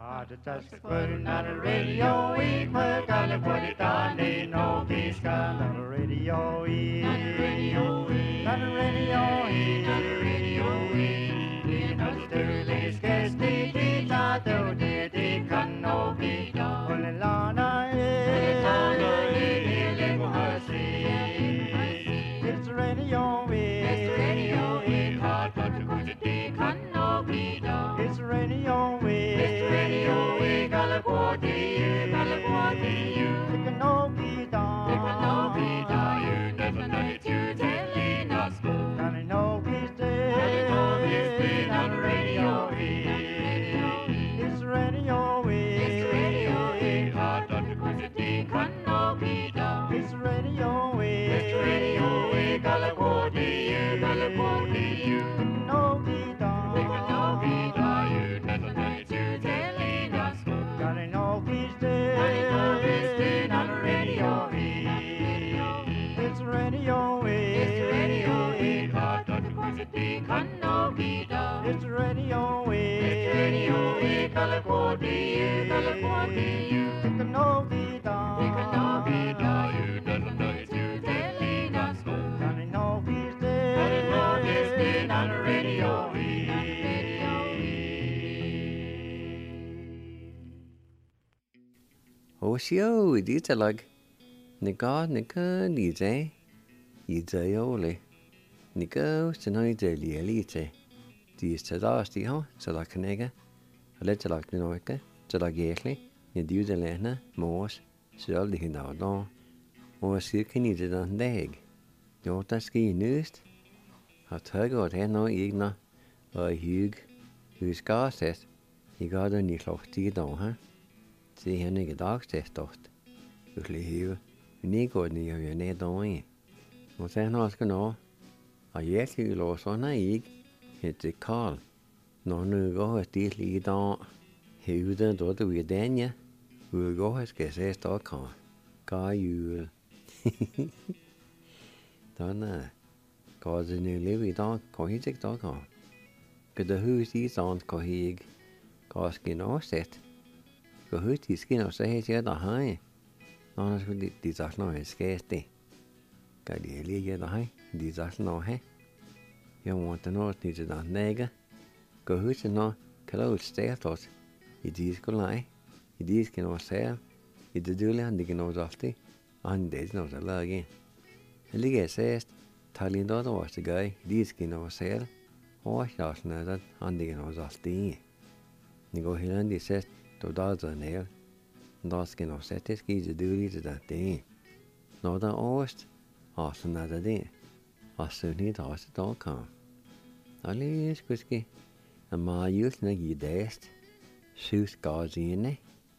Just putting on the radio, we put on the put it on, they know he's got on the radio, on the radio, on the radio, on the radio, in the sterling sketch, they did not do, they can no be done. On the lana, it's the radio, it's the radio, hard but to put it, they can no be done. It's the radio, it's the radio, we got a quarter, you, they can no be done. They can no be done, you never know it, you telling us go. Can I know he's dead? Can I know he's dead on the radio, it's the radio, it's the radio, hard but to put it, they can no be done. It's the radio, it's the radio, we got a quarter, you, got a quarter, you, they can no be done. They can no be done, you never know it, you telling us go. Can I know he's dead? Can I know he's dead on the radio, it's the radio, it's the radio, hard but to put it, they can no be done. It's the radio, it's the radio, got a quarter, you, got a quarter, you, they can no be done. They can no be done, you never know it, you telling us go. Can I know he's dead? Can I know he's dead on the radio, Osio, iditalag. Nika, nije. Ideole. Nika, senoi lielite. De stedasti ho, så der kan ikke. Og lidt til lagt min øjke, så der gæslig. Jeg dyr det lærne, mors, så aldrig hende af dag. Og så kan I det den dag. Jo, der skal I nøst. Har tøgget her noget egner, og hygge. Vi skal sæt. I gør den i klogt i dag, ha? Se her ikke dagstestort. Du skal hive. Men I går den i og ned dag i. Og så han også nå. Og jeg skal lå sådan ikke. Hette Karl. Når nu går jeg stil i dag. Høyden da du i den, ja. Hvor går jeg skal se stokker. Gør jul. Sådan går det nu liv i dag. Går jeg ikke stokker. Gør det hus i sådan, går jeg ikke. Går skin oversæt. Går hus i skin og så her der har. Når der skulle de sagt når jeg skal det. Gør de lige der har. De sagt når her. Jeg want to know det der nægge. Går hus når kan du stært I de skulle lege. I de skal nå selv. I det dølle han ikke nå altid. Og han det nå så lage. Jeg ligger sæst. Tager lige noget over til gøy. De skal nå selv. Og jeg sådan at han ikke nå altid. Ni går hele de sæst. Du der så nær. Der skal nå sæt det skal I det dølle til det. Når der overst. Og sådan at det. Og så ni der også der kom. Og lige skulle og meget just når I dæst. Sus gazine.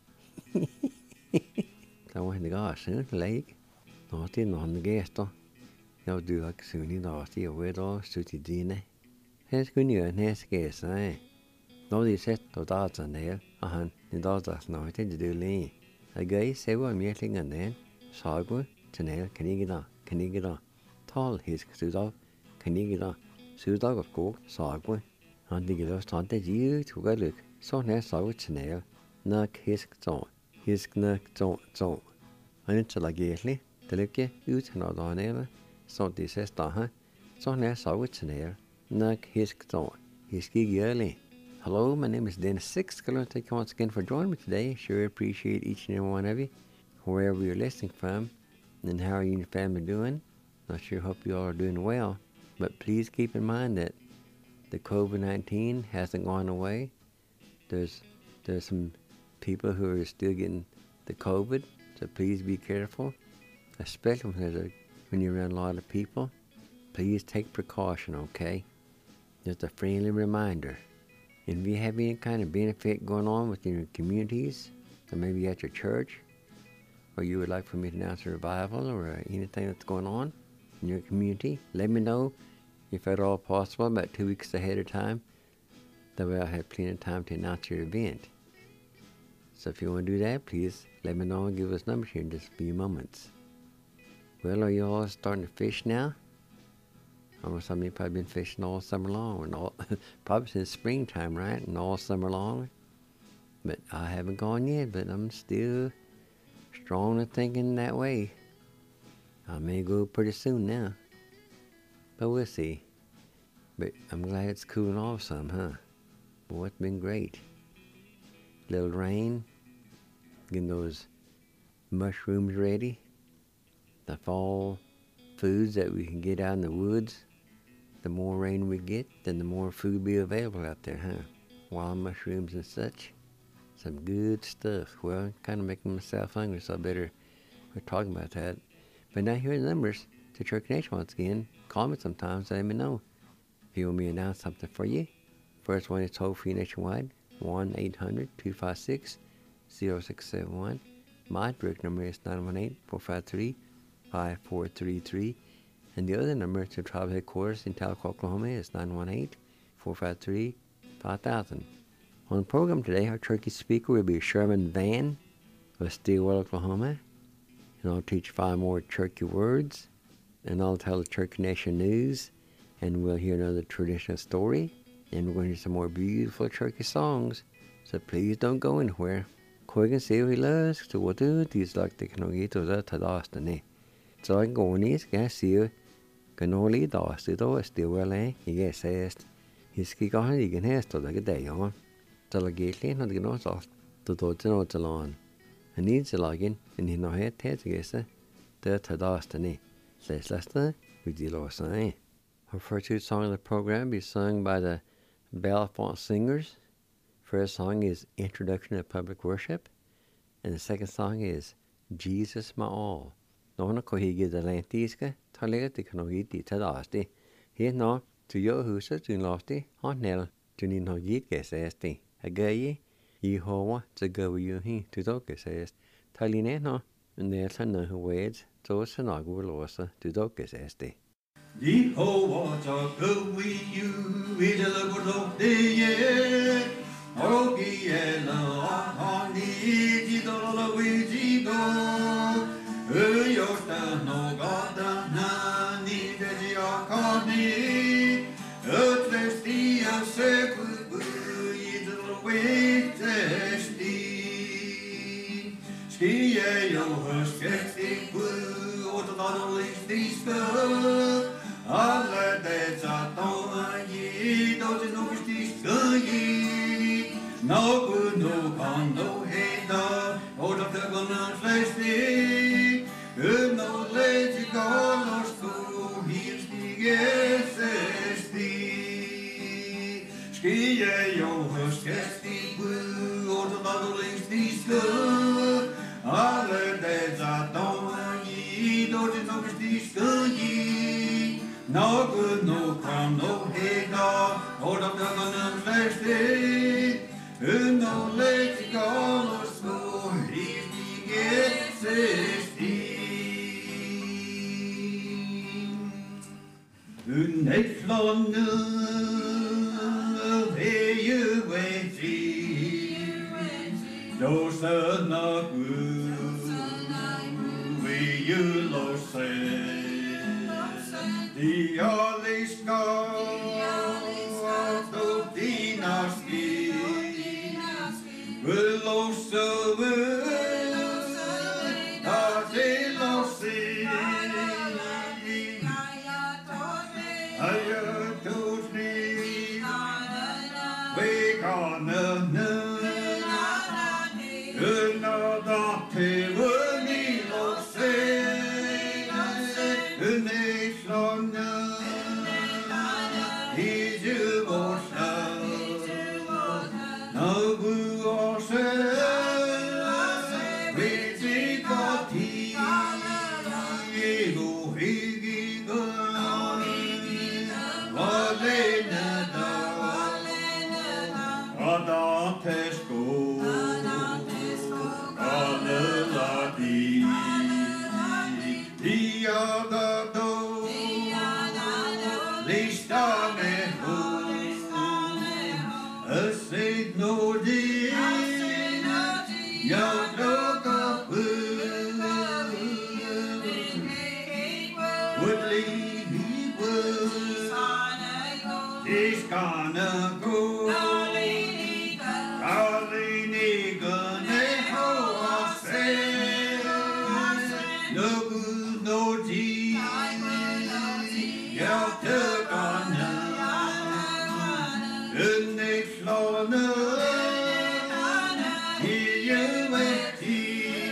Der var han ikke sådan læg. Når det når han gæster. Jeg du har ikke sådan i dag, det er ved at søge dine. Han skulle jo en hæske sig. Når de sæt og der er nær, og han den der snart det det lige. Jeg gav selv mere ting end den. Sagu til nær kan ikke der. Tal hisk syddag kan ikke der. Syddag og skog sagu. Han ligger der strand det givet tog jeg lyk. Så nær sagu til nær. Nok hisk nok så. Han er til at gæslig. Det lykke ud når der er nær. Så det sæs der her. Så nær sagu til nær. Nok hisk så. Hisk ikke ærlig. Hello, my name is Dennis Six. I'd like to thank you once again for joining me today. Sure appreciate each and every one of you, wherever you're listening from. And how are you and your family doing? I sure hope you all are doing well. But please keep in mind that the COVID-19 hasn't gone away. There's some people who are still getting the COVID, so please be careful, especially when you're around a lot of people. Please take precaution, okay? Just a friendly reminder. And if you have any kind of benefit going on within your communities, or maybe at your church, or you would like for me to announce a revival or anything that's going on in your community, let me know if at all possible about 2 weeks ahead of time. That way I'll have plenty of time to announce your event. So if you want to do that, please let me know and give us numbers here in just a few moments. Well, are you all starting to fish now? I know some of you probably been fishing all summer long, and all, probably since springtime, right? And all summer long. But I haven't gone yet, but I'm still strong in thinking that way. I may go pretty soon now. But we'll see. But I'm glad it's cooling off some, huh? Boy, it's been great. Little rain, getting those mushrooms ready. The fall foods that we can get out in the woods. The more rain we get, then the more food will be available out there, huh? Wild mushrooms and such. Some good stuff. Well, kind of making myself hungry, so I better quit talking about that. But now here are the numbers to Church Nation once again. Call me sometimes, let me know. If you want me to announce something for you. First one is toll-free nationwide, 1-800-256-0671. My direct number is 918-453-5433. And the other number to tribal headquarters in Tahlequah, Oklahoma is 918-453-5000. On the program today, our turkey speaker will be Sherman Van of Stillwell, Oklahoma. And I'll teach 5 more turkey words. And I'll tell the Turkey Nation news. And we'll hear another traditional story. And we're going to hear some more beautiful turkey songs. So please don't go anywhere. Quick and see what he loves. So what do these like the Canogito that Tadastane. So I can go on these guys see Canoli Dastito Stillwell, yes, he's kicking on the Ganesta like a day on. Delegate not get us off to do it on the lawn. And needs a login, and he no head heads against the Tadastane. Says Lester with the low sign. Our first 2 songs of the program be sung by the Bellefonte Singers. First song is Introduction to Public Worship, and the second song is Jesus My All. No ko hige the lantiska, talega the Canogiti Tadasti. Here no to your huset in lofty on Nell, to need no git guess esti. A gay Yehovah to go you he to doke says. Taline no, and there's a no wades, so Sanago will also to doke esti. Yehovah to go with you, with a little of the year. Ogi ela hani jidolo wijigo. Yosta no gada nani deji akani. Utlestia seku jidolo witesti. Skie yo huskesti bu otadalo listiska. Alle deza toma yi dozi no wistiska yi. No good, no con, no heda, out of the gun and fleshly. No lazy colors to heals the SSD. Skie yo huskesti blue, out of the links the skull. Alle days I don't ye, don't you know the skull ye. No good, no con, no heda, out of the gun and fleshly. No lazy colors to heals the SSD. Nederlanden, hey you waiting, those are not good, we you lost the only scar to dynasty, will also He's gonna go. lo nữa thì như vậy thì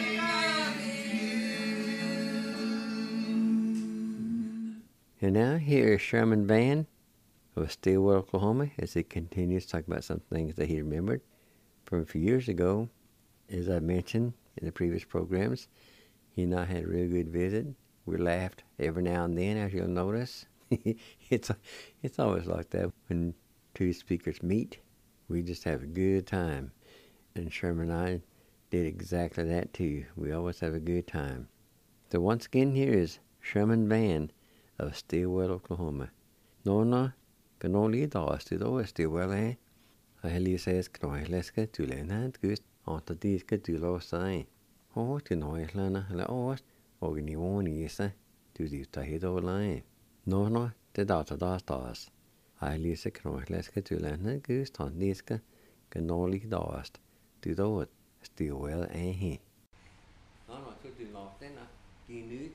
And now here is Sherman Van of Stillwell, Oklahoma, as he continues to talk about some things that he remembered from a few years ago. As I mentioned in the previous programs, he and I had a real good visit. We laughed every now and then, as you'll notice. It's always like that when two speakers meet. We just have a good time. And Sherman and I did exactly that too. We always have a good time. So once again, here is Sherman Van of Stillwell, Oklahoma. Nona, kanoli dastudo Stillwell I says knoileska tulenat gust antadiska tulosai. Oh, to noislana la ost organioni isa to the tahido line. Nona, the data das. Lisa knoileska tulenat gust antadiska kanoli dast to do Stillwell he. No, so do not then ginud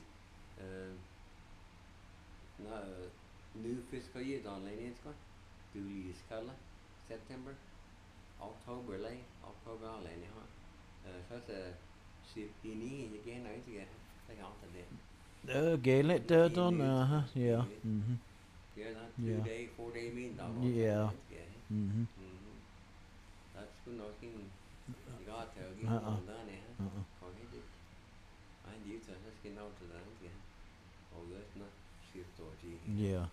new fiscal year on Lenenska, July skala, September, October lay, October on Lenny, so it's a ship in again, I think they out there. Gaelic dirt on, yeah. Mm-hmm. Yeah, that Yeah. 2-day, 4-day mean down. Yeah. Mm-hmm. Mm-hmm. That's good knocking. You got to get on done, I need to just get out to that again. Oh, that's not shift or G. Yeah.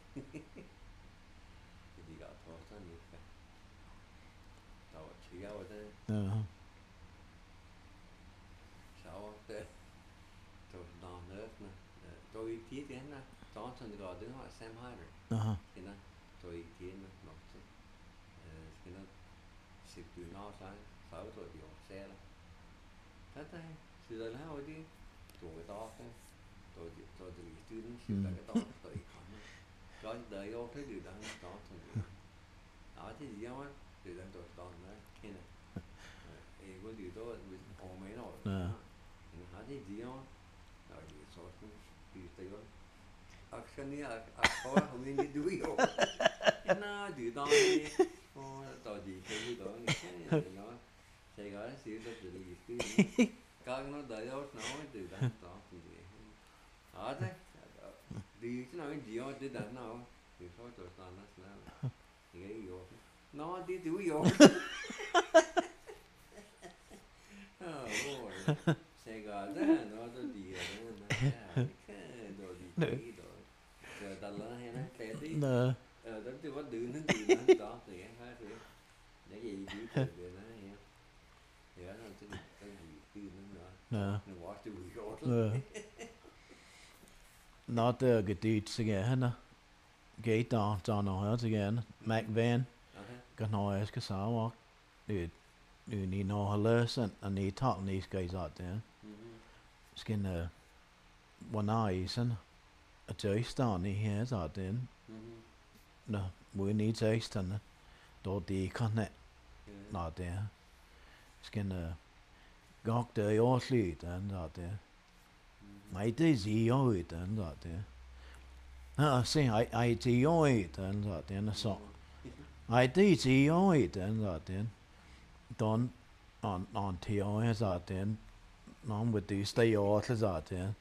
You got tossed on you. Oh, she out there. Sao there. So down there, tôi tiết đến là Johnson gọi đứng họ Sam Hyder. Thì nó tôi tiết nó thì nó xịt từ nó sang 6 tuổi điều xe đó. Thế thế, sự đời nào đi tuổi to thế. Tôi từ student xịt cái to tôi không. Rồi đời ô thế điều đó Johnson. Đó thì gì á, điều đó tôi to nữa, thế này. Có điều đó ổn mấy rồi. Hả thì gì á, rồi điều số điều tới đó. Actually, I thought how many do we go? Nó điều đó đi, tao gì cái gì đó, nó Sài Gòn xíu đó từ gì cái coi nó đợi đó nó từ đó đó thì ở thế đi cái nào cái gì đó từ đó nó thì thôi tôi toàn nó là thì cái gì nó đi tuổi vô Sài Gòn đó nó tôi đi rồi nó đồ gì đồ giờ ta lớn hay nó té tí đó tôi bắt đường nó đó thì cái hết rồi để gì chỉ từ nó hiểu thì đó là cái gì từ nó quá từ rồi Not the good dudes again, gate down on us again. Mac Van, got no ass, cause I walk, dude. You need no lesson, and need talking these guys out there. Skin one eyes and a taste on he has out there. No, we need taste and don't the connect out there. Skin gawk the your sleep and out there. I did see it and out there. See, I see it and out there. So I did see it and out there. Don on TOS out there. Non with the stay authors out there.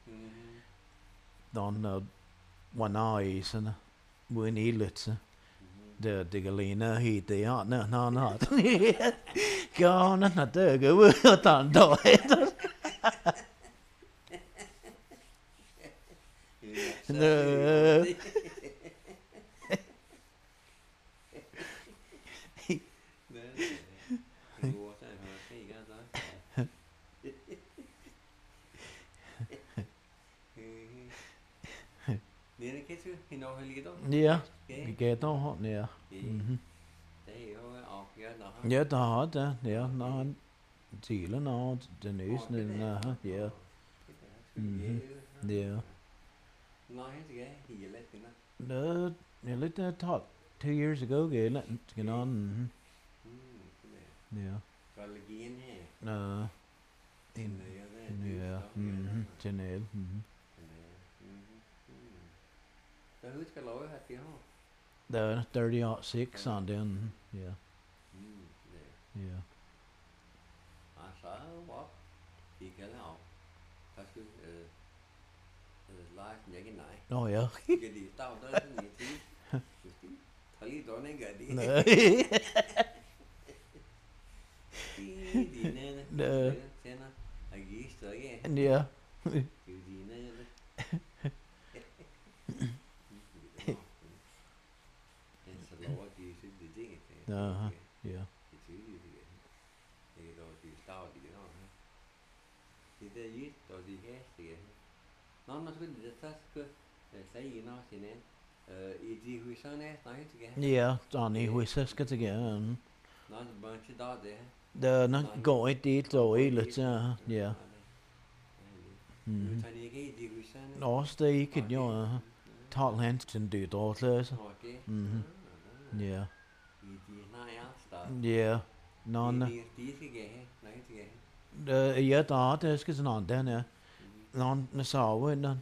Don one eyes and we need it. The Galena heat they are no not. Go on not there go we're done do it. No. Yeah, you get on hot yeah. Yeah, the hot yeah, no, see, no, the news, yeah. Yeah. No, you let that talk 2 years ago, get on. Yeah. No. Yeah. Chanel. The 30-06 on down. Yeah. walk. He can out. That's good. Life negative night. Oh yeah. Cái gì tao đó thì thấy đó này cái đi. Đi nè. Nè. Xem nó. Ai ghi tới cái. Yeah. Cái gì nè. Yeah. Thì rồi thì tao thì nó thì cái gì rồi thì hết thì nó cứ cứ thấy gì nó thì nè ý gì huy sao nè nói hết cái Yeah. Johnny Wisses get again. nó bằng chỉ đó để The not go it eat or eat it. Yeah. thay đi cái gì huy sao nè No, stay could you talk hands and do daughters. okay Yeah. ý gì này á start Yeah. Non. ý cái cái nói cái Yeah, đó det skal sådan on den er. Non na så den.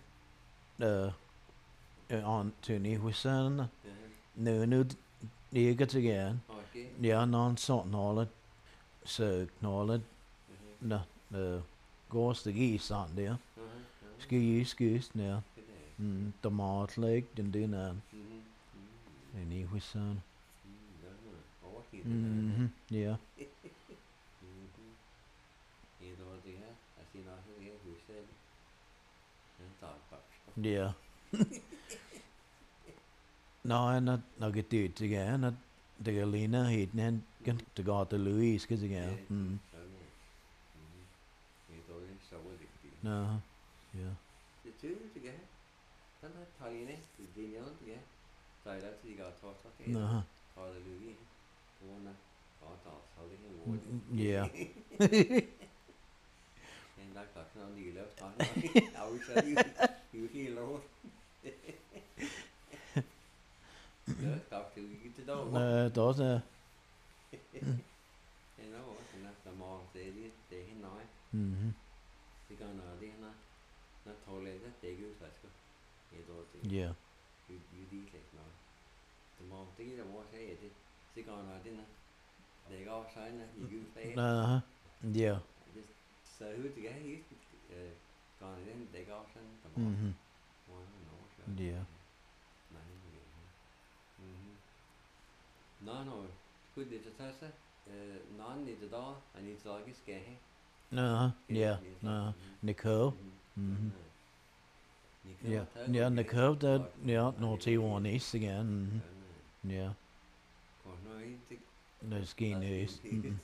On til ni husen. Nu det get again. okay Ja, non så nålet. Så nålet. Na gås det gis sådan der. Skis der. Tomatlæg den der. Ni husen. Ja. Yeah. No, nó cái tuyệt gì cả, nó cái Lina hit nên cái gọi từ Louis cái gì cả. No. Yeah. No. Yeah. And I got no need left on. I wish I you hear Lord. Talk to you to know. Đó là. You know, and that's the more they nói. Thì còn ở đi nó thôi lên rất để cứ phải cơ. Vậy rồi thì. Yeah. You đi lại nói. The more tí là more thế vậy. Thì còn ở đi nó để go sáng nó you cứ thế. Yeah. Sở hữu thì cái gì còn đến để go sáng tầm more. Yeah. No, good did the test. Non need the door. I need to like scare. Yeah. Nicole. Yeah. Yeah, Nicole that yeah, no T1 East again. Yeah. The ski news.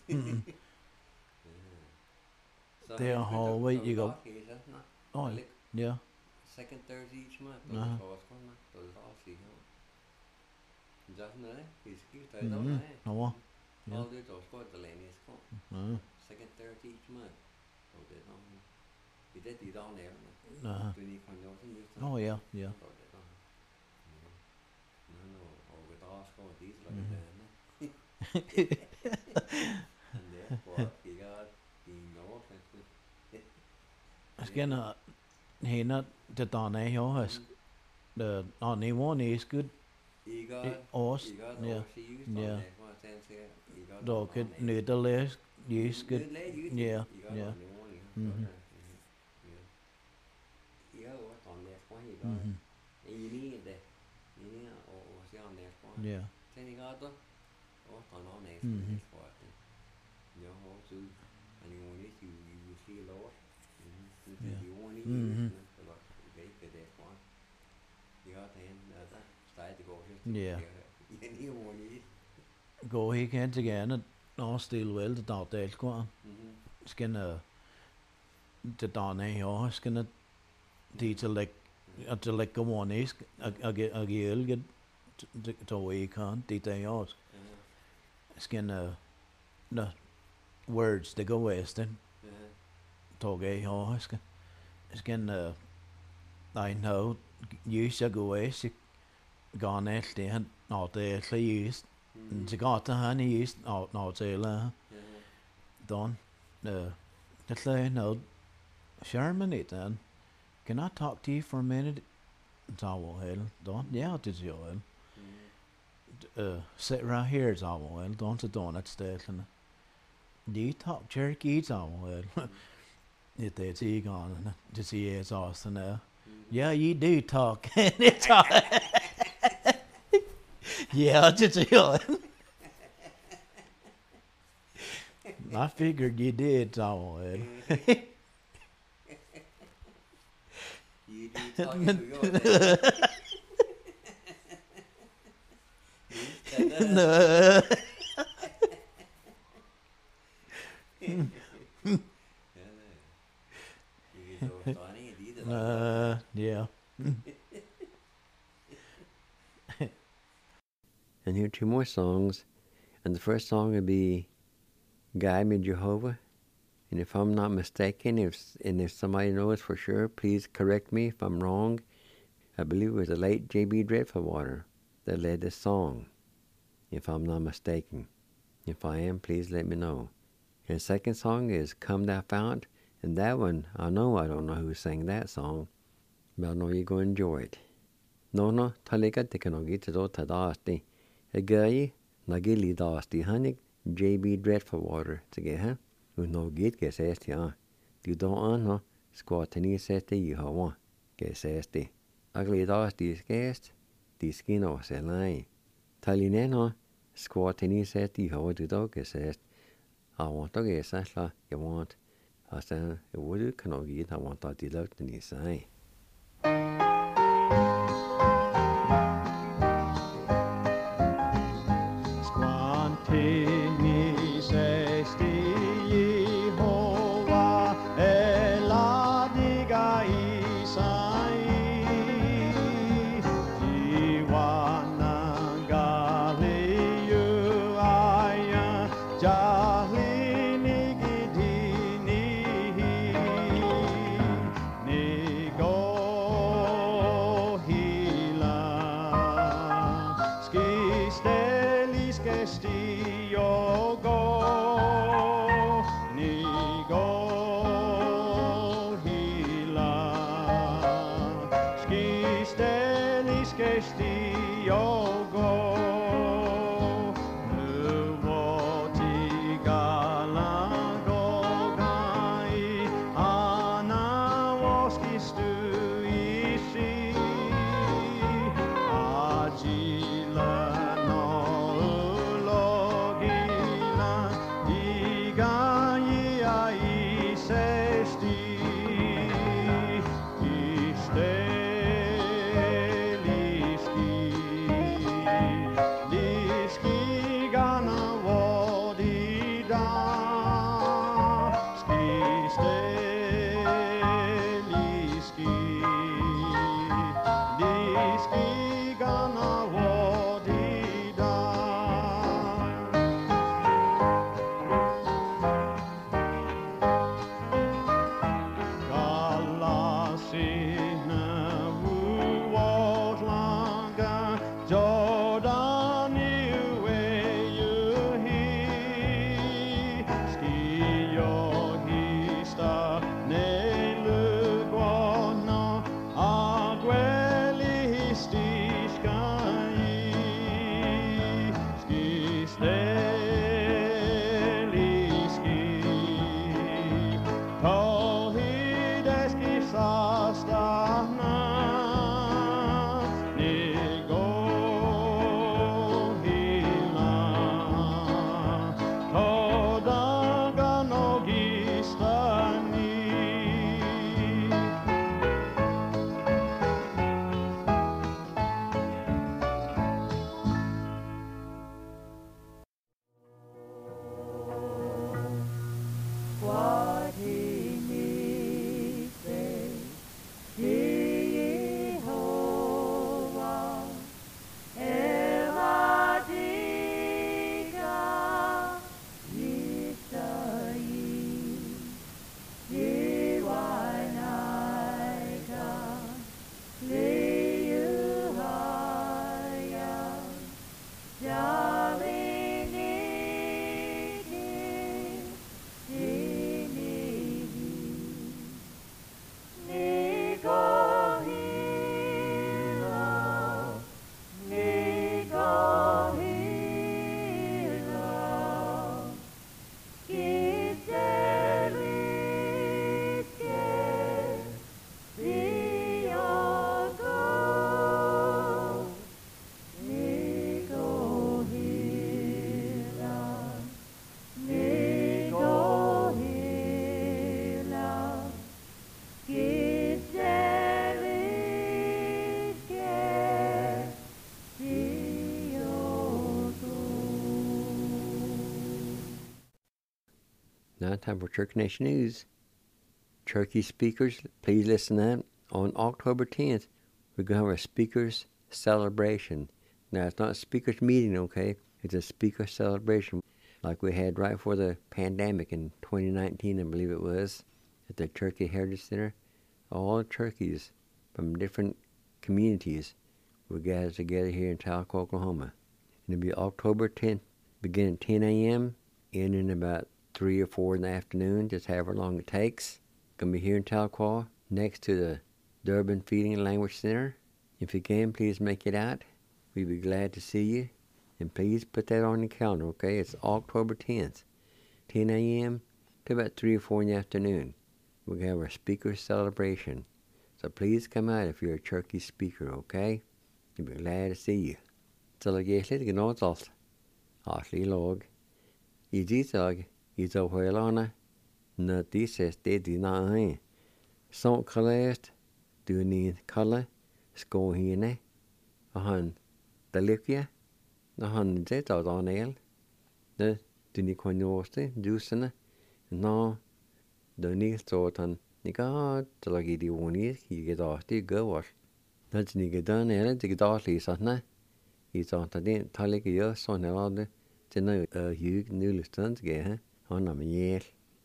Their hallway you go. Oh, yeah. Second Thursday each month. Just nữa thì cái tới đó này. Đúng không? All the doors go to land is second Thursday each month. So they don't. Thì đấy thì đó này. Tụi đi còn nhau thêm nhiều. Oh yeah, yeah. No, over the doors go these like that. And therefore, he got the no offense. Again, he not the Donny House. The only one is good. Oss, yeah, yeah. Då could need the less use good. Yeah, yeah. Yeah. Yeah. Gå helt hen til gerne og stille vel det der del går. Skal det der nej og skal det til læg at til læg gå is og gælge to I kan det der også. Skal the words they go western. Toge og skal I know you should go west. Gone efter han det just så gott han just till don det say no Sherman it then can I talk to you for a minute so well don yeah it is you sit right here is all well don't the donut station De talk Cherokee somewhere. If they see gone to see it's awesome now. Yeah, you do talk. It's all. Yeah, just I figured you did somewhere. You do talk to No. Yeah. And here are 2 more songs. And the first song would be Guide Me Jehovah. And if I'm not mistaken, if somebody knows for sure, please correct me if I'm wrong. I believe it was the late J.B. Dreadfulwater that led this song, if I'm not mistaken. If I am, please let me know. And the second song is Come Thou Fount. And that one, I don't know who sang that song, but I know you're going to enjoy it. No, talika tekanogi to tadasti. Agayi, nagili dasti hanik, J.B. Dreadfulwater together. No git get says ya. You don't know, squatini says the you want, get says the. Ugly dasti guest, the skin of the line. Talineno, squatini says the you want to dog says. I want to get says you want. I said, it would cannot get, I want to deduct in his eye. Go Now time for Cherokee Nation News. Cherokee speakers, please listen up. On October 10th, we're going to have a speakers celebration. Now, it's not a speakers meeting, okay? It's a speaker celebration like we had right before the pandemic in 2019, I believe it was, at the Cherokee Heritage Center. All the Cherokees from different communities will gather together here in Tahlequah, Oklahoma. And it'll be October 10th, beginning at 10 a.m., ending about 3 or 4 in the afternoon, just however long it takes. Going to be here in Tahlequah, next to the Durbin Feeding and Language Center. If you can, please make it out. We'd be glad to see you. And please put that on your calendar, okay? It's October 10th, 10 a.m. to about 3 or 4 in the afternoon. We're going to have our speaker celebration. So please come out if you're a Cherokee speaker, okay? We'd be glad to see you. Så la jeg slet ikke noget alt. Asli log. I disag, I så højlerne, når de ses det dine egen. Så kalest, du ni kalde, sko hende, og han, der lykker, når han det av Daniel. Det du ni konjoste, dusene, nå, du ni stod han, ni gad, så la jeg de vonis, I gedasti gøvars. Det ni gedan eller det gedasti sånne. I thought det talige gjør sånn eller det når hug nullstand ge han am jel.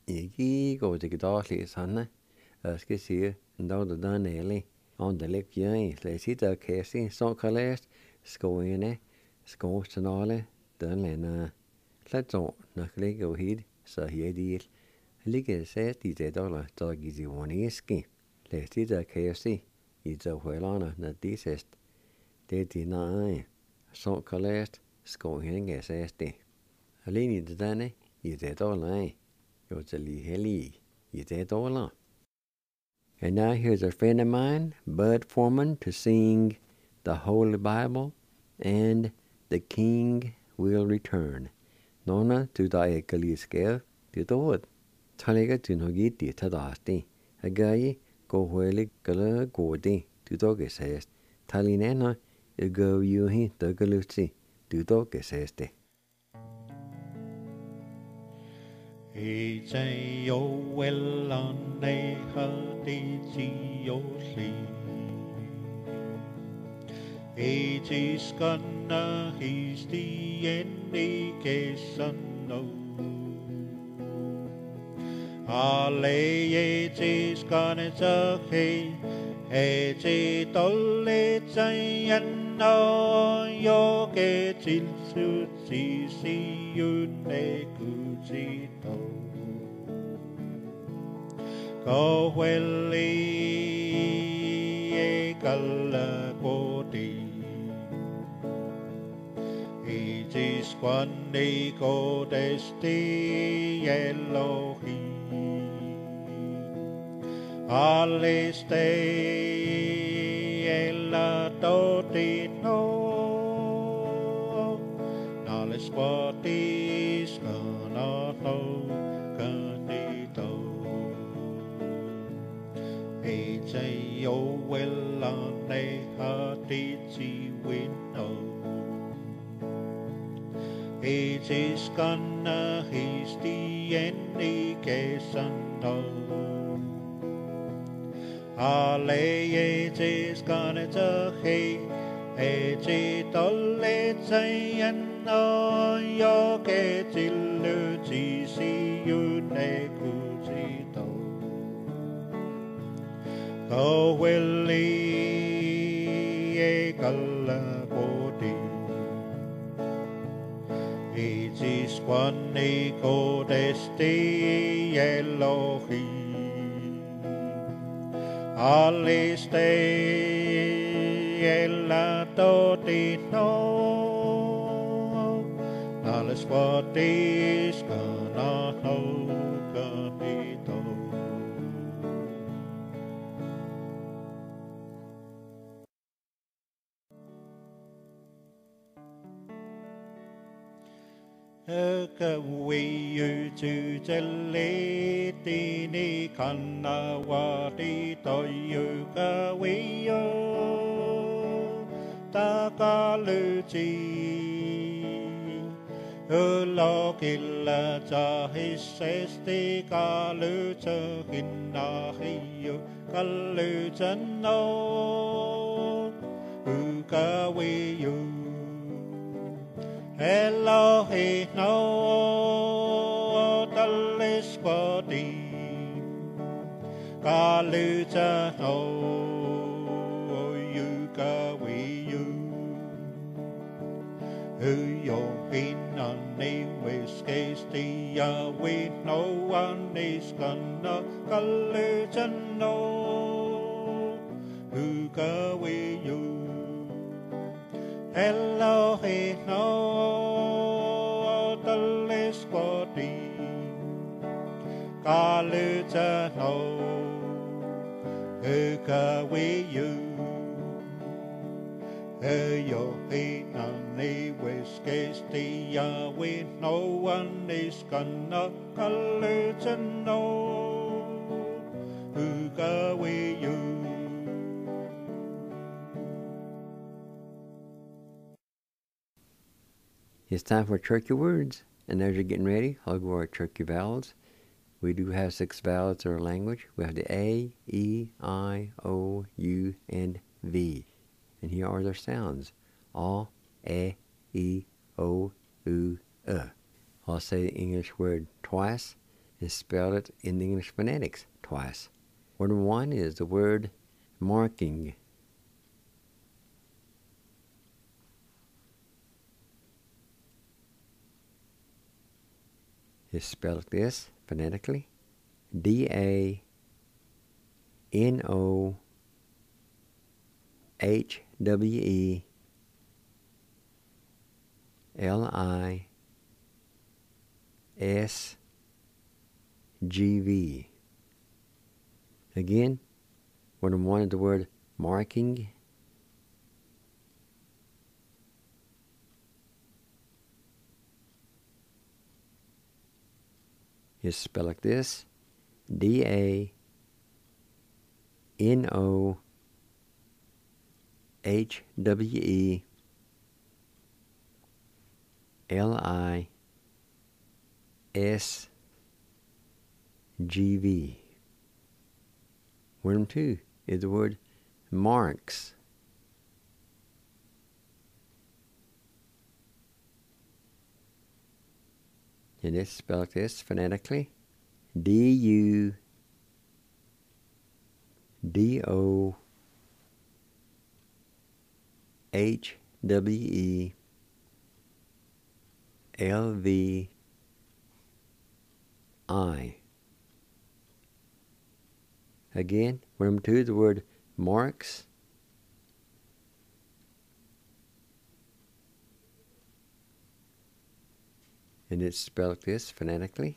I går det gedasti sånne. Skal si da det Daniel on the lek jeg sitter kæsi så kalest skoene skosnale den lena slet så når ligger og hid så her det ligger sæt I det dollar der giver de woniski læs sitter kæsi I så højlerne når de sæst det de nej så kalest skoene ge sæst det alene I det denne I det dollar jo så lige hellig I det dollar. And now here's a friend of mine, Bud Foreman, to sing the Holy Bible and The King Will Return. Nona tu da ekaliske tu dod. Talega tu nogiti tadasti. Agayi go hueli gala godi tu dogesest. Talinena go yuhi dogalusi tu dogeseste. He say yo well on they heard yo see. It is gonna he's the indication no. It is gonna say it is all it's and no yo get till to see you ne kuji Go well e gala godi It is one day go desti Elohi Aliste ella doti no Nales what is gonna know Say oh well on they heart it's window It is gonna he's the indication no it is gonna hey it is all it's and no you get to see you next Oh, Willie, a gala body. It is one eco desti Elohi. Aliste ella doti no. Alles what is gonna know. We you to tele tini kana wadi to you ka we yo takaluti lo killa cha hissesti kalu cha hinna hiyo kalu cha no uka we you hello he no talis body kalu cha no uka we you yo in a name with casey we no one is gonna college and no who go with you hello hey no the list body college and no who go with you yo in a name with casey we no one is gonna college and no who go with you. It's time for Turkey words, and as you're getting ready, I'll go our Turkey vowels. We do have 6 vowels in our language. We have the A, E, I, O, U, and V. And here are their sounds. A, E, O, U, I'll say the English word twice and spell it in the English phonetics twice. Word 1 is the word marking. It's spelled like this phonetically. DANOHWELISGV. Again, word 1 is the word marking. Is spelled like this: DANOHWELISGV. Word 2 is the word marks. And it's spelled like this phonetically: DOHWELVI. Again, word 2 is the word marks. And it's spelled like this phonetically: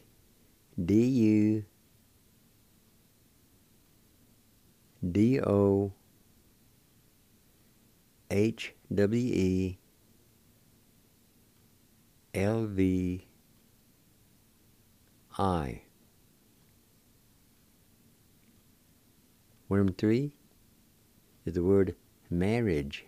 DOHWELVI. Word 3 is the word marriage.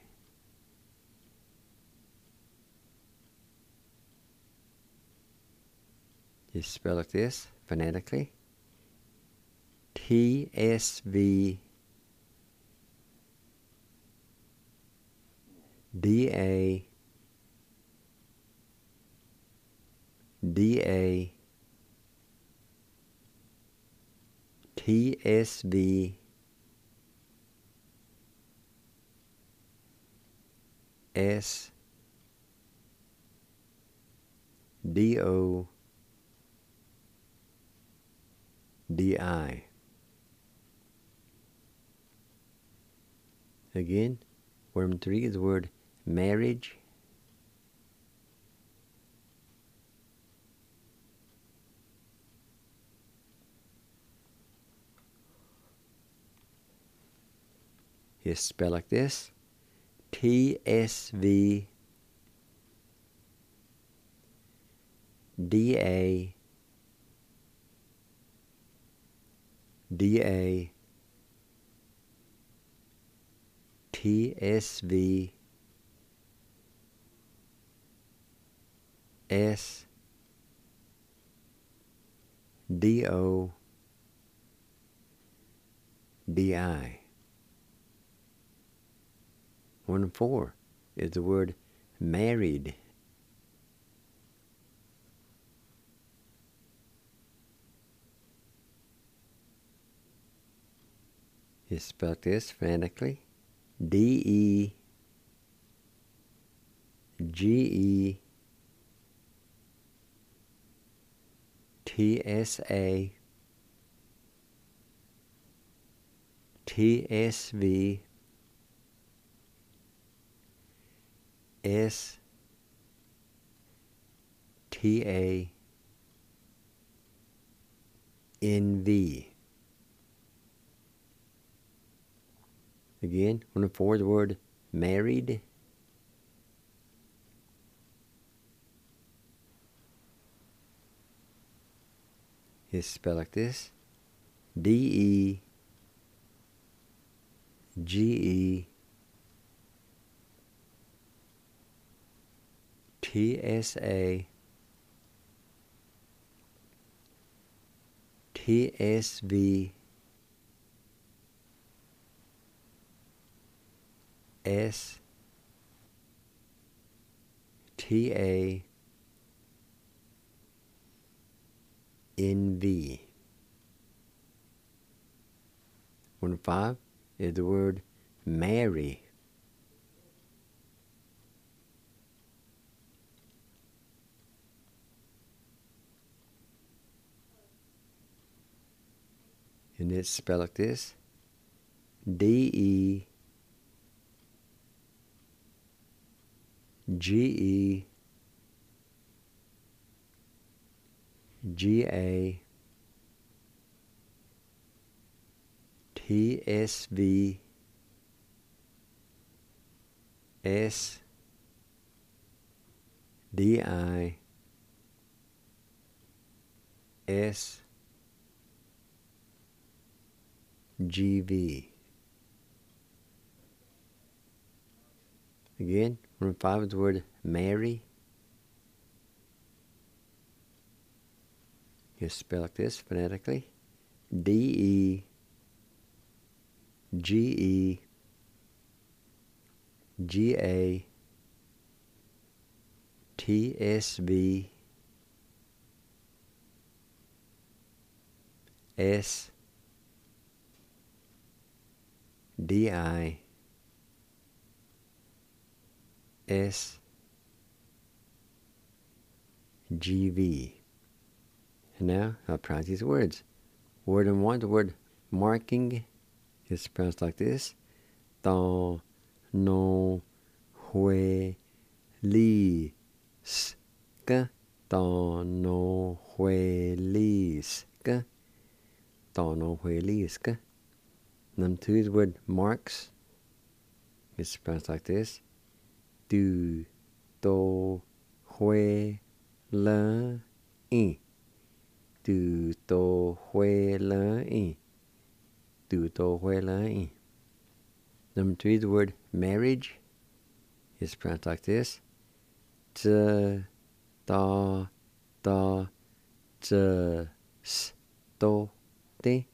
It's spelled like this phonetically: TSV DA TSV SDODI. Again, word 3 is the word marriage. It's spelled like this: TSV DA TSV S D-O D-I. 1 and 4 is the word married. You spell this phonetically. DEGETSATSVANV. Again, 1 and 4 the word married. Is spelled like this. DEGETSATSVANV. One and 5 is the word marry. And it's spelled like this. DEGETSATSVANV. Again, 1 and 5 is the word marry. You spell like this phonetically. DEGETSATSVANV. And now I'll pronounce these words. Word in 1, the word marking is pronounced like this. Ton, non, hue, li, sk. Ton, non, hue, li, sk. Ton, non, hue, li, sk. Number 2 is the word marks. It's pronounced like this. Tu, to, hue, la, in. Tu, to, hue, la, in. Tu, to, hue, la, in. Number 3 is the word marriage. It's pronounced like this. T, ta, ta, t, s, to, ti.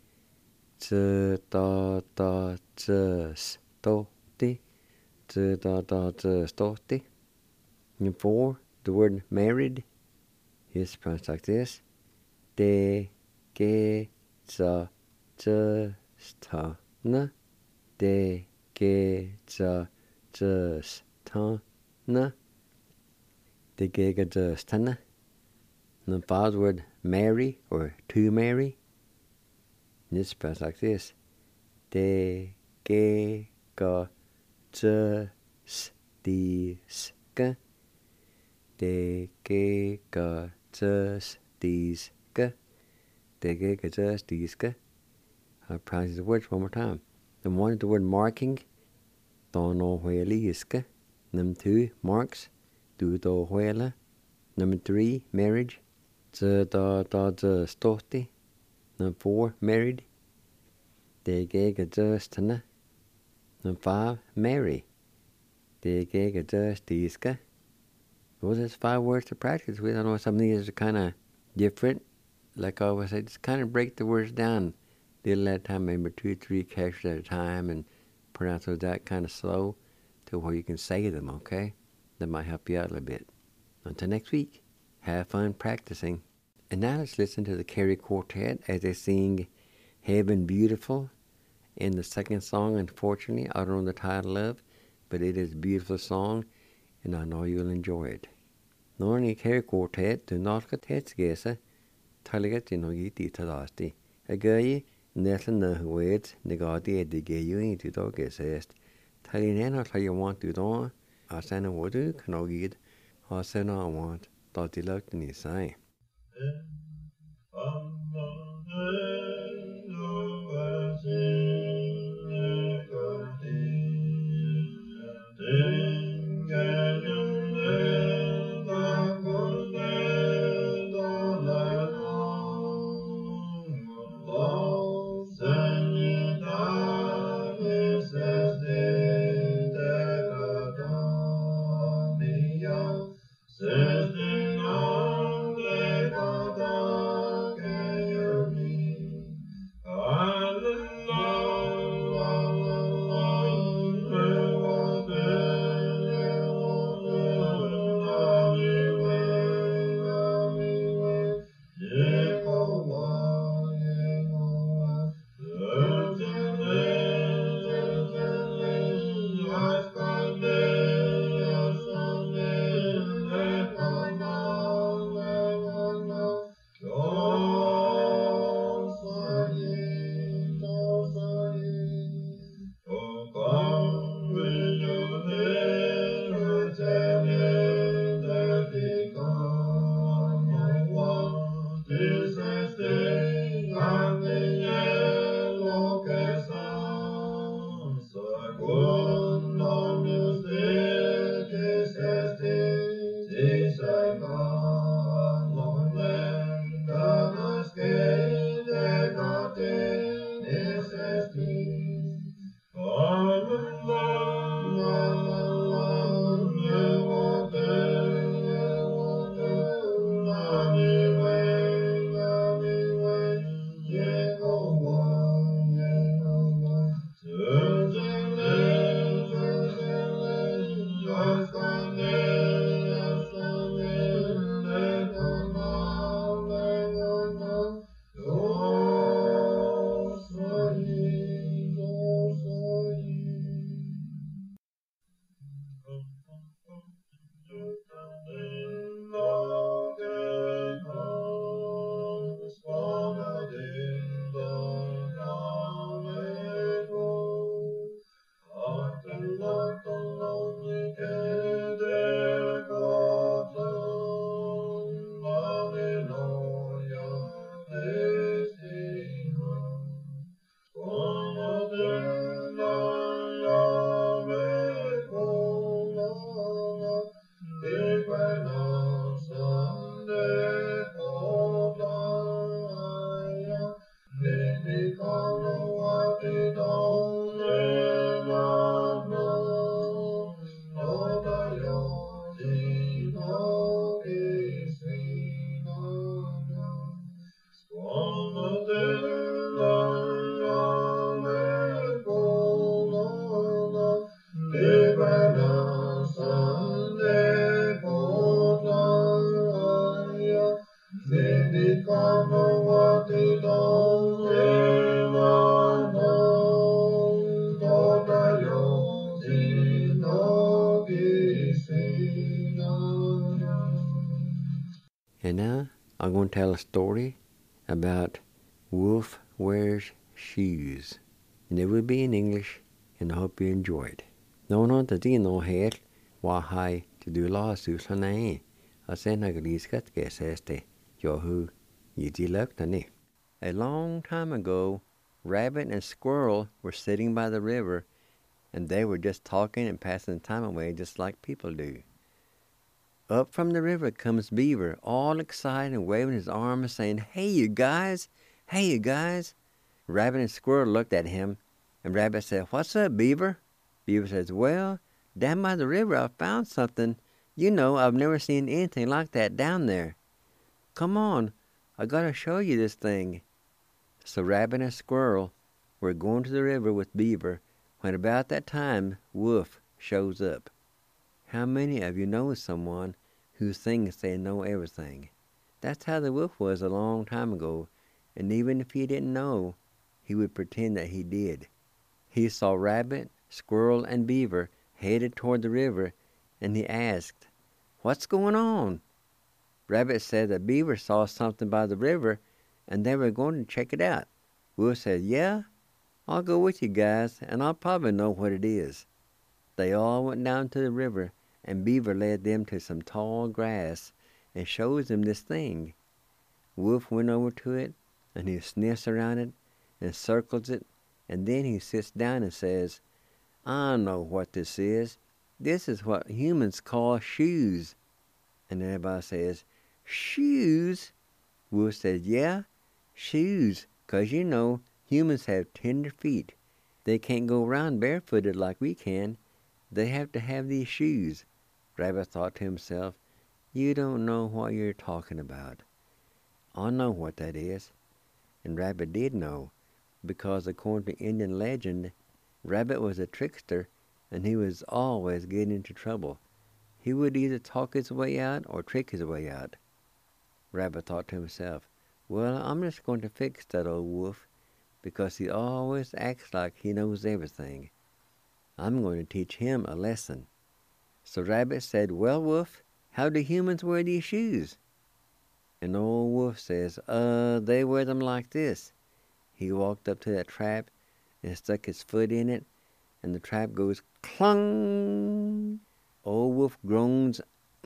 T, ta, ta, t, s, to, ti. T, ta, ta, t, s, to, ti. Number 4, the word married is pronounced like this. De, ge, za, z, sta, na. De, ge, za, z, sta, na. De, ge, ga, za, sta, na. Number 5, the word marry or to marry. And it's pronounced like this. De, ge, ga, z, sti, ska. De, ge, ga, z, sti, ska. De, ge, ga, z, sti, ska. I'll pronounce the words one more time. Number 1 is the word marking. Ton, no, hue, li, ska. Number 2, marks. Tu, to, hue, la. Number 3, marriage. Z, da, da, z, stoti. Number 4, married. De, ge, ga, z, stana. Number 5, marry. De, ge, ga, z, sti, ska. Well, there's 5 words to practice with. I know some of these are kind of different. Like I always say, just kind of break the words down a little at a time, maybe 2 or 3 characters at a time, and pronounce those that kind of slow to where you can say them, okay? That might help you out a little bit. Until next week, have fun practicing. And now let's listen to the Carey Quartet as they sing Heaven Beautiful in the second song. Unfortunately, I don't know the title of, but it is a beautiful song, and I know you'll enjoy it. Normally, Carey Quartet, du norska tetsgesa, taligat inogiti tadasti. Agayi, Neslan Nahuet, Negati Edigayu in Tudogest, Talinena tell you want to do, Asana Wadu, Kanogid, Asana want, Dotilak say. And now I'm going to tell a story about Wolf Wears Shoes. And it will be in English, and I hope you enjoy it. No, the dino here, wahai to do lawsuits on a senagriskat geseste, yohu yidilukani. A long time ago, Rabbit and Squirrel were sitting by the river, and they were just talking and passing the time away just like people do. Up from the river comes Beaver, all excited and waving his arms, saying, Hey, you guys! Hey, you guys! Rabbit and Squirrel looked at him, and Rabbit said, What's up, Beaver? Beaver says, Well, down by the river I found something You know, I've never seen anything like that down there. Come on, I gotta show you this thing. So Rabbit and Squirrel were going to the river with Beaver when about that time Wolf shows up. How many of you know someone who thinks they know everything? That's how the wolf was a long time ago, and even if he didn't know, he would pretend that he did. He saw Rabbit, Squirrel, and Beaver headed toward the river, and he asked, "What's going on?" Rabbit said that Beaver saw something by the river, and they were going to check it out. Wolf said, "Yeah, I'll go with you guys, and I'll probably know what it is." They all went down to the river, and Beaver led them to some tall grass and shows them this thing. Wolf went over to it, and he sniffs around it and circles it, and then he sits down and says, "I know what this is. This is what humans call shoes." And everybody says, "Shoes?" Wolf says, "Yeah, shoes, 'cause you know, humans have tender feet. They can't go around barefooted like we can. They have to have these shoes." Rabbit thought to himself, "You don't know what you're talking about. I know what that is." And Rabbit did know, because according to Indian legend, Rabbit was a trickster, and he was always getting into trouble. He would either talk his way out or trick his way out. Rabbit thought to himself, "Well, I'm just going to fix that old wolf, because he always acts like he knows everything. I'm going to teach him a lesson." So Rabbit said, "Well, Wolf, how do humans wear these shoes?" And old Wolf says, "They wear them like this." He walked up to that trap and stuck his foot in it, and the trap goes clung. Old Wolf groans,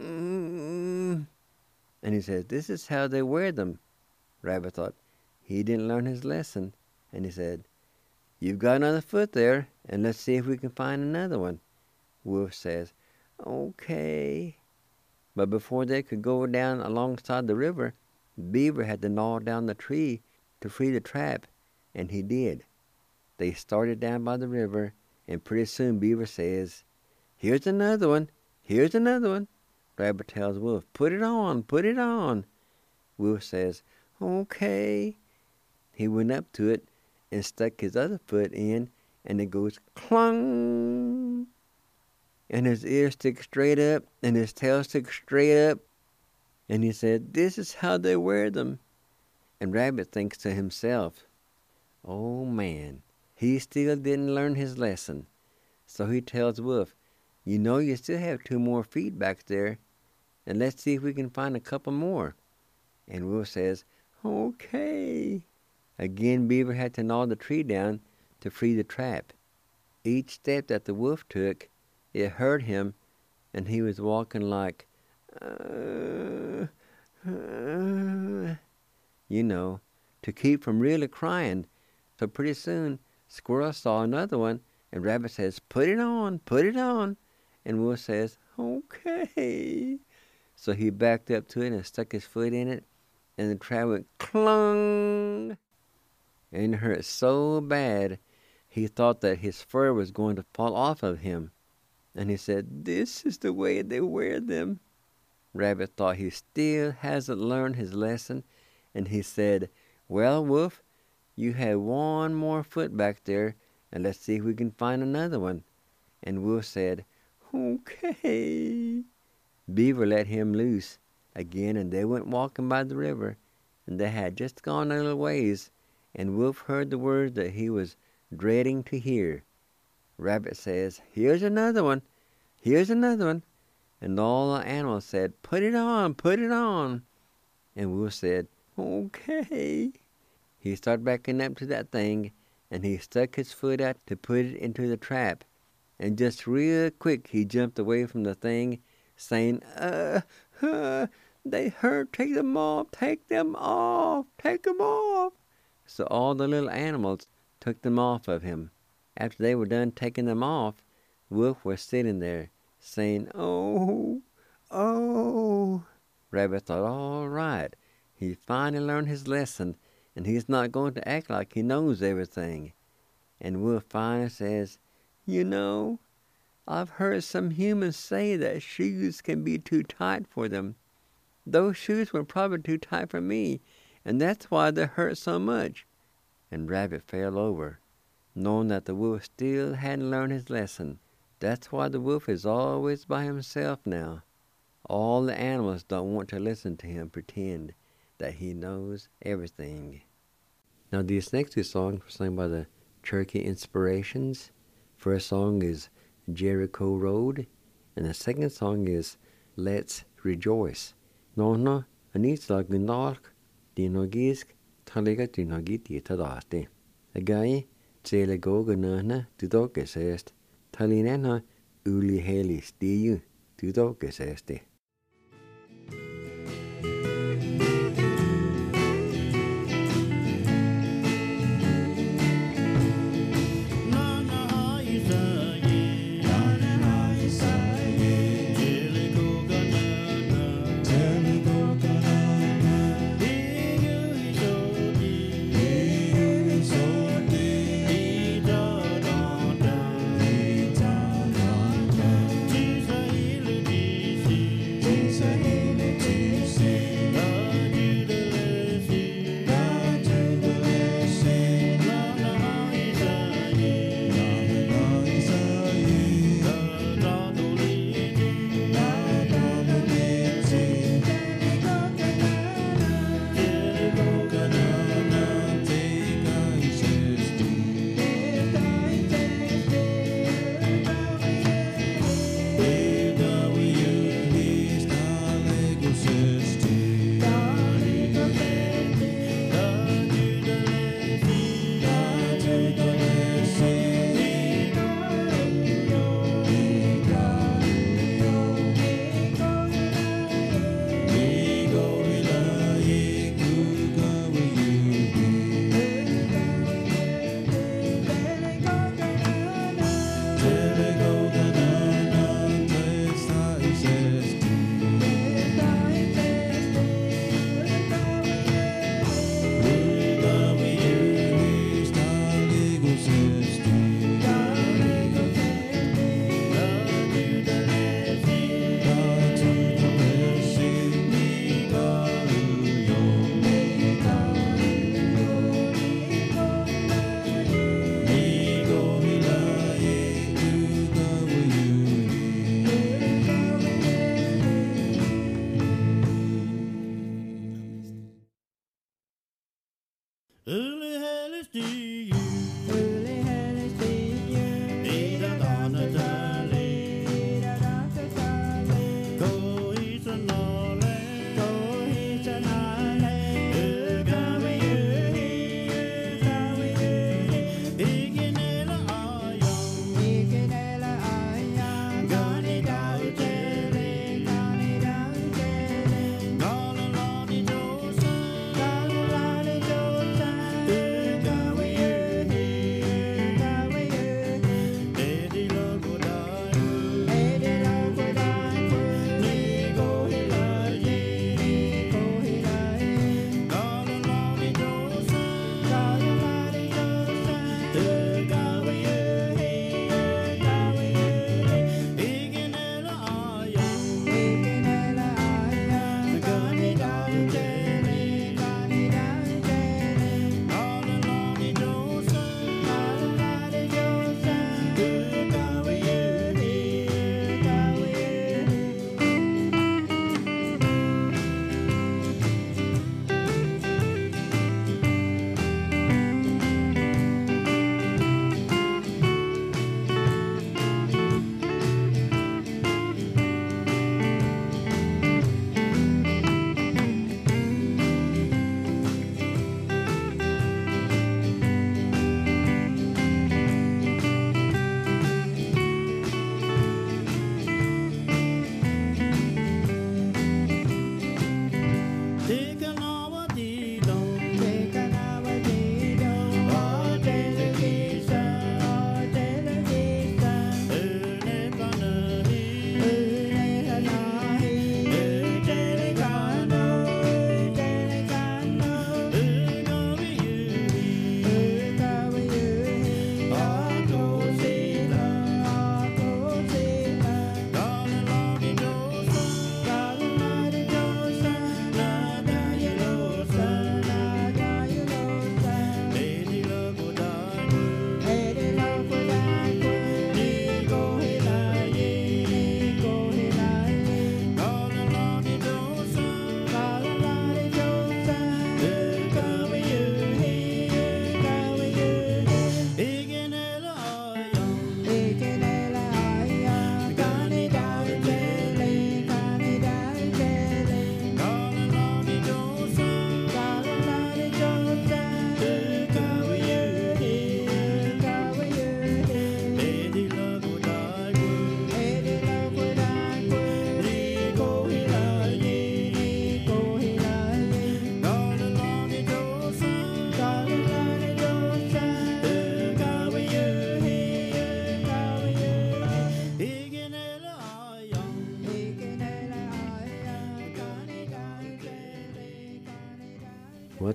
and he says, "This is how they wear them." Rabbit thought he didn't learn his lesson, and he said, "You've got another foot there, and let's see if we can find another one." Wolf says, "Okay." But before they could go down alongside the river, Beaver had to gnaw down the tree to free the trap, and he did. They started down by the river, and pretty soon Beaver says, "Here's another one, here's another one." Rabbit tells Wolf, "Put it on, put it on." Wolf says, "Okay." He went up to it and stuck his other foot in, and it goes clung. And his ears stick straight up, and his tail sticks straight up. And he said, "This is how they wear them." And Rabbit thinks to himself, "Oh man, he still didn't learn his lesson." So he tells Wolf, "You know you still have 2 more feet back there, and let's see if we can find a couple more." And Wolf says, "Okay." Again Beaver had to gnaw the tree down to free the trap. Each step that the wolf took, it hurt him, and he was walking like, you know, to keep from really crying. So pretty soon, Squirrel saw another one, and Rabbit says, "Put it on, put it on." And Wolf says, "Okay." So he backed up to it and stuck his foot in it, and the trap went clung. And it hurt so bad, he thought that his fur was going to fall off of him. And he said, "This is the way they wear them." Rabbit thought he still hasn't learned his lesson, and he said, "Well, Wolf, you have 1 more foot back there, and let's see if we can find another one." And Wolf said, "Okay." Beaver let him loose again, and they went walking by the river, and they had just gone a little ways, and Wolf heard the words that he was dreading to hear. Rabbit says, "Here's another one, here's another one." And all the animals said, "Put it on, put it on." And Wolf said, "Okay." He started backing up to that thing, and he stuck his foot out to put it into the trap. And just real quick he jumped away from the thing, saying, "They hurt, take them off, take them off, take them off." So all the little animals took them off of him. After they were done taking them off, Wolf was sitting there, saying, "Oh, oh." Rabbit thought, all right, he finally learned his lesson, and he's not going to act like he knows everything. And Wolf finally says, "You know, I've heard some humans say that shoes can be too tight for them. Those shoes were probably too tight for me, and that's why they hurt so much." And Rabbit fell over, knowing that the wolf still hadn't learned his lesson. That's why the wolf is always by himself now. All the animals don't want to listen to him pretend that he knows everything. Now these next two songs were sung by the Cherokee Inspirations. First song is Jericho Road, and the second song is Let's Rejoice. Nó anitla gnark dinogisk taliga dinogiti tadasti. A guy tsele go gnana tudokesest talinena uli heli stiu tudokesesti.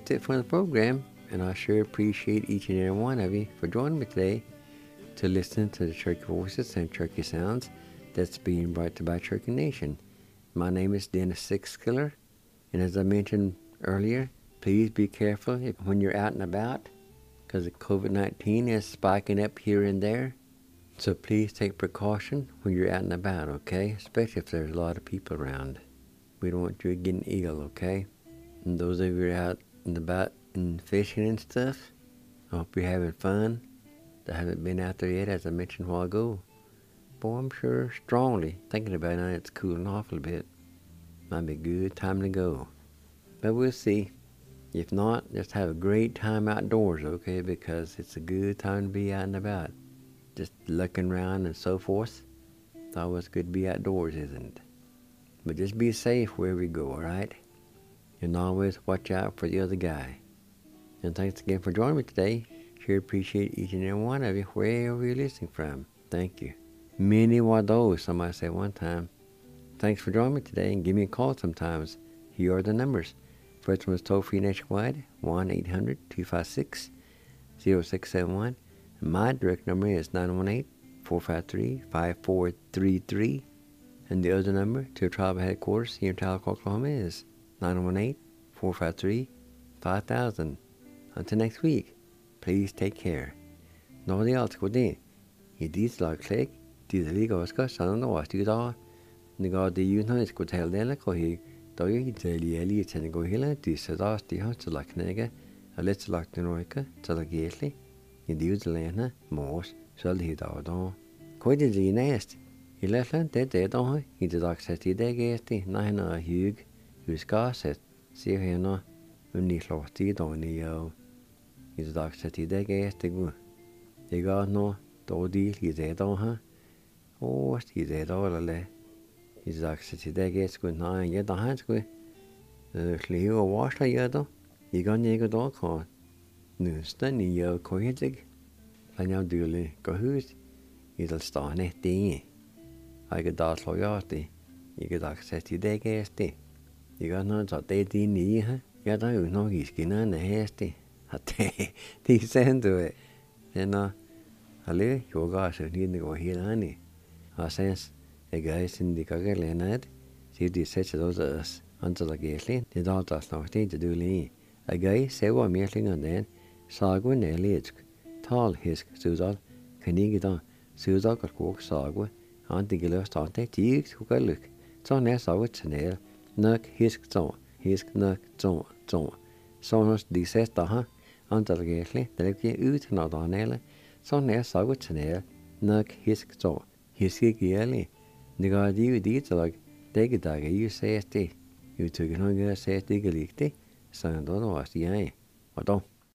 that's it for the program, and I sure appreciate each and every one of you for joining me today to listen to the Cherokee Voices and Cherokee Sounds that's being brought to you by Cherokee Nation. My name is Dennis Sixkiller, and as I mentioned earlier, please be careful when you're out and about, because the COVID-19 is spiking up here and there. So please take precaution when you're out and about, okay? Especially if there's a lot of people around. We don't want you getting ill, okay? And those of you out and about and fishing and stuff, I hope you're having fun. I haven't been out there yet, as I mentioned a while ago. Boy, I'm sure strongly thinking about it now it's cooling off a little bit. Might be a good time to go. But we'll see. If not, just have a great time outdoors, okay? Because it's a good time to be out and about. Just looking around and so forth. It's always good to be outdoors, isn't it? But just be safe wherever you go, alright? And always watch out for the other guy. And thanks again for joining me today. Sure appreciate each and every one of you, wherever you're listening from. Thank you. Many were those, somebody said one time. Thanks for joining me today, and give me a call sometimes. Here are the numbers. First one is toll-free nationwide, 1-800-256-0671. My direct number is 918-453-5433. And the other number to tribal headquarters here in Tahlequah, Oklahoma is 918-453-5000. Until next week, please take care. Nå det alt god det. I dit lag klæk, dit ligger også sådan noget styrt af. Når det er jo noget skulle tale det eller går da jo det lige til gå hele det så der det har til lagt knække. Og lidt lagt den ikke til at gæsle. I det lande mors så det da. Hvad det næst? I Letland det der i det dagsat i det gæste. Nej når hyg. Husk at se hende uniklart det der jo. I det dagsat i det gæste gå. Det går nå då det i det der. Og i det der eller I det dagsat i det gæste gå. Nej jeg der han skulle. Leve og varsle jeg der. I kan ikke da kan. Nu stand I jo køjtig. Men jeg dyrle gå hus. I det stående det. Jeg kan da slå jer det. I kan dagsat i det gæste. I kan nå så det din i her. Jeg der jo nok i skinnerne heste. Det er sandt du. Den alle yoga så lige går helt andet. Og sens jeg gør sin det kan lande. Så det sætter også antal gæsle. Det der snart det du lige. Jeg gør selv mere længere den. Sagu nærledsk. Tal hisk sudal. Kan ikke da sudal kan gå sagu. Antigeløst det ikke skulle lykke. Så nær sagu til nok hisk nok så. Så når de sætter her antal gæsle, der bliver ud når der næle. Så nær sagu til nok hisk så. Hisk ikke ærlig. Det gør de jo dit så det der kan jo sætte det. Jo tykker noget gør sætte ikke ligge det. Så der var det jeg. Og då